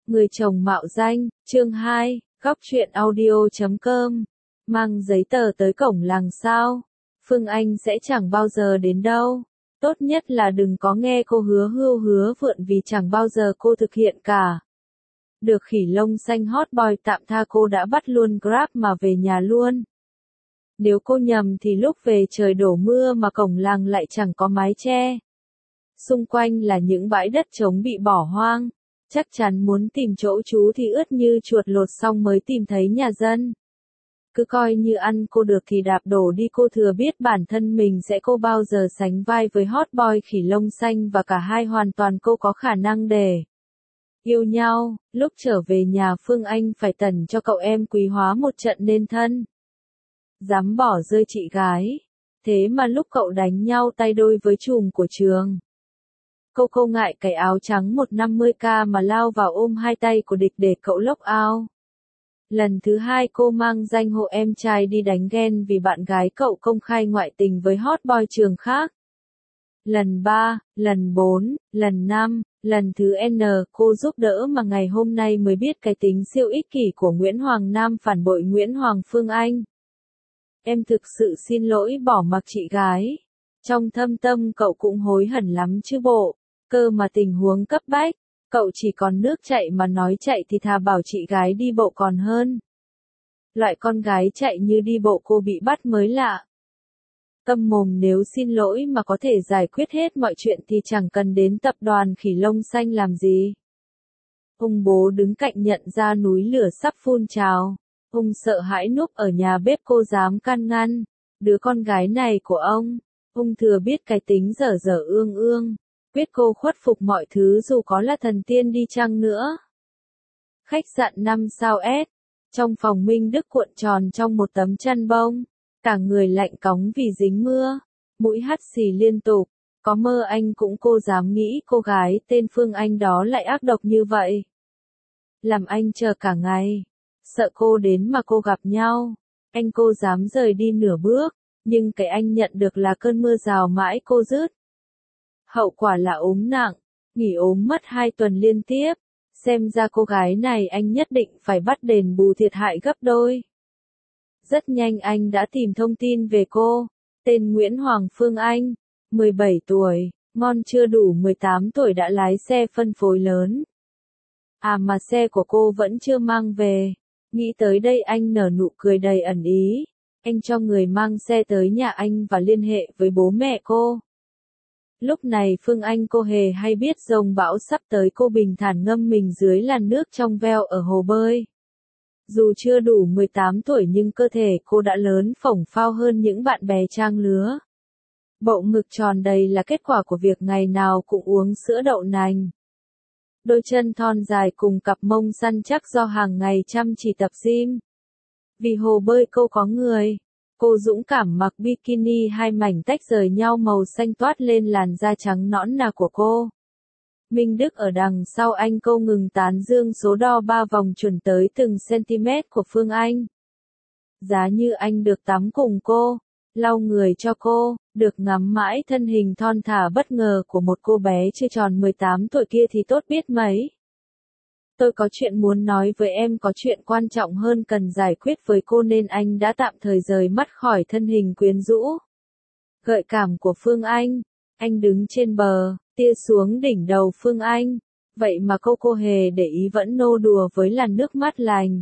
Người chồng mạo danh, chương 2, góc truyện audio.com. Mang giấy tờ tới cổng làng sao? Phương Anh sẽ chẳng bao giờ đến đâu. Tốt nhất là đừng có nghe cô hứa hưu hứa vượn vì chẳng bao giờ cô thực hiện cả. Được khỉ lông xanh hot boy tạm tha cô đã bắt luôn Grab mà về nhà luôn. Nếu cô nhầm thì lúc về trời đổ mưa mà cổng làng lại chẳng có mái che. Xung quanh là những bãi đất trống bị bỏ hoang. Chắc chắn muốn tìm chỗ trú thì ướt như chuột lột xong mới tìm thấy nhà dân. Cứ coi như ăn cô được thì đạp đổ đi, cô thừa biết bản thân mình sẽ cô bao giờ sánh vai với hot boy khỉ lông xanh và cả hai hoàn toàn cô có khả năng để yêu nhau. Lúc trở về nhà Phương Anh phải tẩn cho cậu em quý hóa một trận nên thân. Dám bỏ rơi chị gái. Thế mà lúc cậu đánh nhau tay đôi với trùm của trường. Cô ngại cái áo trắng 150k mà lao vào ôm hai tay của địch để cậu lốc ao. Lần thứ hai cô mang danh hộ em trai đi đánh ghen vì bạn gái cậu công khai ngoại tình với hot boy trường khác. Lần 3, lần 4, lần 5, lần thứ N cô giúp đỡ mà ngày hôm nay mới biết cái tính siêu ích kỷ của Nguyễn Hoàng Nam phản bội Nguyễn Hoàng Phương Anh. Em thực sự xin lỗi bỏ mặc chị gái. Trong thâm tâm cậu cũng hối hận lắm chứ bộ. Cơ mà tình huống cấp bách, cậu chỉ còn nước chạy mà nói chạy thì thà bảo chị gái đi bộ còn hơn. Loại con gái chạy như đi bộ cô bị bắt mới lạ. Câm mồm, nếu xin lỗi mà có thể giải quyết hết mọi chuyện thì chẳng cần đến tập đoàn khỉ lông xanh làm gì. Ông bố đứng cạnh nhận ra núi lửa sắp phun trào. Ông sợ hãi núp ở nhà bếp, cô dám can ngăn. Đứa con gái này của ông thừa biết cái tính dở dở ương ương. Quyết cô khuất phục mọi thứ dù có là thần tiên đi chăng nữa. Khách sạn 5 sao S. Trong phòng Minh Đức cuộn tròn trong một tấm chăn bông. Cả người lạnh cóng vì dính mưa. Mũi hắt xì liên tục. Có mơ anh cũng cô dám nghĩ cô gái tên Phương Anh đó lại ác độc như vậy. Làm anh chờ cả ngày. Sợ cô đến mà cô gặp nhau. Anh cô dám rời đi nửa bước. Nhưng cái anh nhận được là cơn mưa rào mãi cô dứt. Hậu quả là ốm nặng, nghỉ ốm mất 2 tuần liên tiếp. Xem ra cô gái này anh nhất định phải bắt đền bù thiệt hại gấp đôi. Rất nhanh anh đã tìm thông tin về cô. Tên Nguyễn Hoàng Phương Anh, 17 tuổi, ngon chưa đủ 18 tuổi đã lái xe phân phối lớn. À mà xe của cô vẫn chưa mang về. Nghĩ tới đây anh nở nụ cười đầy ẩn ý. Anh cho người mang xe tới nhà anh và liên hệ với bố mẹ cô. Lúc này Phương Anh cô hề hay biết dông bão sắp tới, cô bình thản ngâm mình dưới làn nước trong veo ở hồ bơi. Dù chưa đủ 18 tuổi nhưng cơ thể cô đã lớn phổng phao hơn những bạn bè trang lứa. Bộ ngực tròn đầy là kết quả của việc ngày nào cũng uống sữa đậu nành. Đôi chân thon dài cùng cặp mông săn chắc do hàng ngày chăm chỉ tập gym. Vì hồ bơi cô có người. Cô dũng cảm mặc bikini, hai mảnh tách rời nhau màu xanh toát lên làn da trắng nõn nà của cô. Minh Đức ở đằng sau anh, cô ngừng tán dương số đo 3 vòng chuẩn tới từng cm của Phương Anh. Giá như anh được tắm cùng cô, lau người cho cô, được ngắm mãi thân hình thon thả bất ngờ của một cô bé chưa tròn 18 tuổi kia thì tốt biết mấy. Tôi có chuyện muốn nói với em, có chuyện quan trọng hơn cần giải quyết với cô nên anh đã tạm thời rời mắt khỏi thân hình quyến rũ, gợi cảm của Phương Anh. Anh đứng trên bờ, tia xuống đỉnh đầu Phương Anh. Vậy mà cô hề để ý vẫn nô đùa với làn nước mát lành.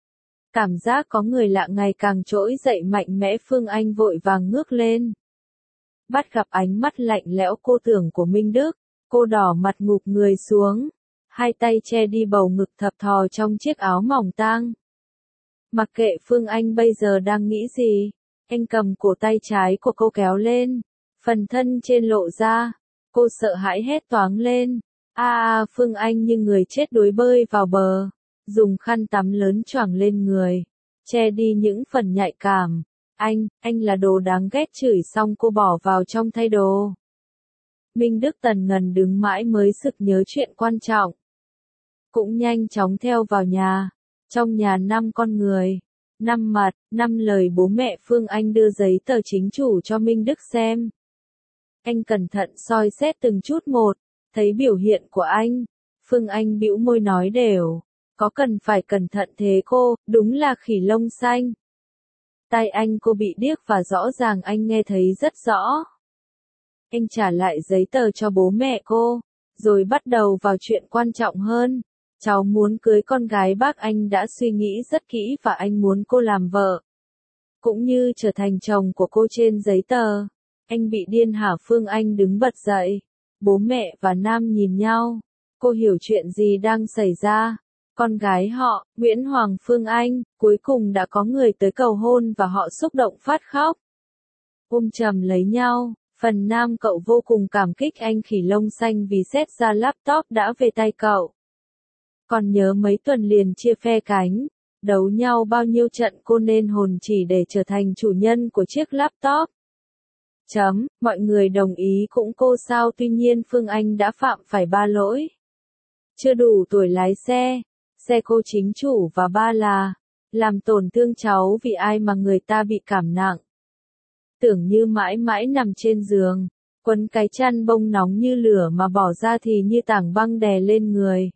Cảm giác có người lạ ngày càng trỗi dậy mạnh mẽ, Phương Anh vội vàng ngước lên. Bắt gặp ánh mắt lạnh lẽo cô tưởng của Minh Đức, cô đỏ mặt ngụp người xuống. Hai tay che đi bầu ngực thập thò trong chiếc áo mỏng tang. Mặc kệ Phương Anh bây giờ đang nghĩ gì, anh cầm cổ tay trái của cô kéo lên, phần thân trên lộ ra. Cô sợ hãi hét toáng lên. Phương Anh như người chết đuối bơi vào bờ, dùng khăn tắm lớn choàng lên người, che đi những phần nhạy cảm. Anh là đồ đáng ghét, chửi xong cô bỏ vào trong thay đồ. Minh Đức tần ngần đứng mãi mới sực nhớ chuyện quan trọng. Cũng nhanh chóng theo vào nhà. Trong nhà 5 con người, 5 mặt, 5 lời bố mẹ Phương Anh đưa giấy tờ chính chủ cho Minh Đức xem. Anh cẩn thận soi xét từng chút một, thấy biểu hiện của anh. Phương Anh bĩu môi nói đều. Có cần phải cẩn thận thế cô, đúng là khỉ lông xanh. Tai anh cô bị điếc và rõ ràng anh nghe thấy rất rõ. Anh trả lại giấy tờ cho bố mẹ cô, rồi bắt đầu vào chuyện quan trọng hơn. Cháu muốn cưới con gái bác, anh đã suy nghĩ rất kỹ và anh muốn cô làm vợ, cũng như trở thành chồng của cô trên giấy tờ. Anh bị điên hả? Phương Anh đứng bật dậy. Bố mẹ và Nam nhìn nhau. Cô hiểu chuyện gì đang xảy ra. Con gái họ, Nguyễn Hoàng Phương Anh, cuối cùng đã có người tới cầu hôn và họ xúc động phát khóc. Ôm chầm lấy nhau. Phần Nam, cậu vô cùng cảm kích anh khỉ lông xanh vì xét ra laptop đã về tay cậu. Còn nhớ mấy tuần liền chia phe cánh, đấu nhau bao nhiêu trận cô nên hồn chỉ để trở thành chủ nhân của chiếc laptop. Mọi người đồng ý cũng cô sao? Tuy nhiên Phương Anh đã phạm phải 3 lỗi. Chưa đủ tuổi lái xe, xe cô chính chủ, và 3 là làm tổn thương cháu vì ai mà người ta bị cảm nặng. Tưởng như mãi mãi nằm trên giường, quấn cái chăn bông nóng như lửa mà bỏ ra thì như tảng băng đè lên người.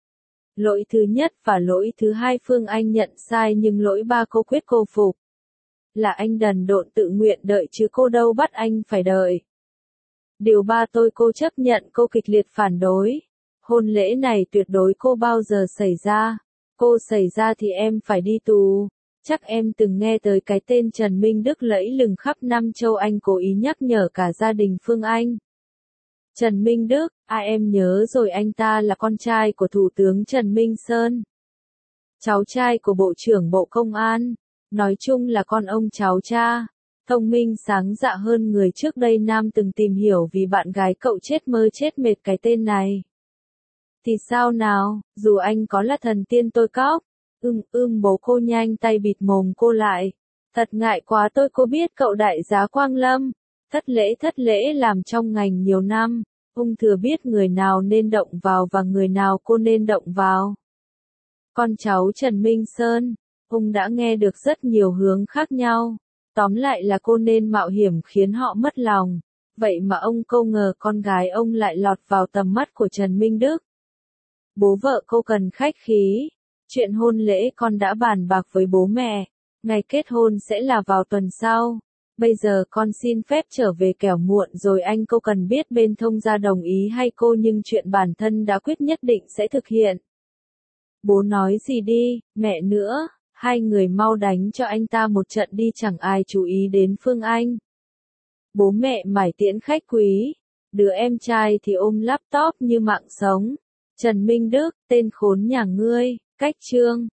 Lỗi thứ nhất và lỗi thứ hai Phương Anh nhận sai, nhưng lỗi 3 cô quyết cô phục. Là anh đần độn tự nguyện đợi chứ cô đâu bắt anh phải đợi. Điều 3 cô chấp nhận, cô kịch liệt phản đối. Hôn lễ này tuyệt đối cô bao giờ xảy ra. Cô xảy ra thì em phải đi tù. Chắc em từng nghe tới cái tên Trần Minh Đức lẫy lừng khắp năm châu. Anh cố ý nhắc nhở cả gia đình Phương Anh. Trần Minh Đức, em nhớ rồi, anh ta là con trai của Thủ tướng Trần Minh Sơn. Cháu trai của Bộ trưởng Bộ Công an. Nói chung là con ông cháu cha. Thông minh sáng dạ hơn người. Trước đây Nam từng tìm hiểu vì bạn gái cậu chết mơ chết mệt cái tên này. Thì sao nào, dù anh có là thần tiên tôi cóc. Bố cô nhanh tay bịt mồm cô lại. Thật ngại quá, cô biết cậu đại giá Quang Lâm. Thất lễ làm trong ngành nhiều năm. Thừa biết người nào nên động vào và người nào cô nên động vào. Con cháu Trần Minh Sơn, đã nghe được rất nhiều hướng khác nhau. Tóm lại là cô nên mạo hiểm khiến họ mất lòng. Vậy mà cô ngờ con gái ông lại lọt vào tầm mắt của Trần Minh Đức. Bố vợ cô cần khách khí. Chuyện hôn lễ con đã bàn bạc với bố mẹ. Ngày kết hôn sẽ là vào tuần sau. Bây giờ con xin phép trở về kẻo muộn rồi. Cô cần biết bên thông gia đồng ý hay cô, nhưng chuyện bản thân đã quyết nhất định sẽ thực hiện. Bố nói gì đi, mẹ nữa. Hai người mau đánh cho anh ta một trận đi, chẳng ai chú ý đến Phương Anh. Bố mẹ mải tiễn khách quý. Đứa em trai thì ôm laptop như mạng sống. Trần Minh Đức, tên khốn nhà ngươi. Cách chương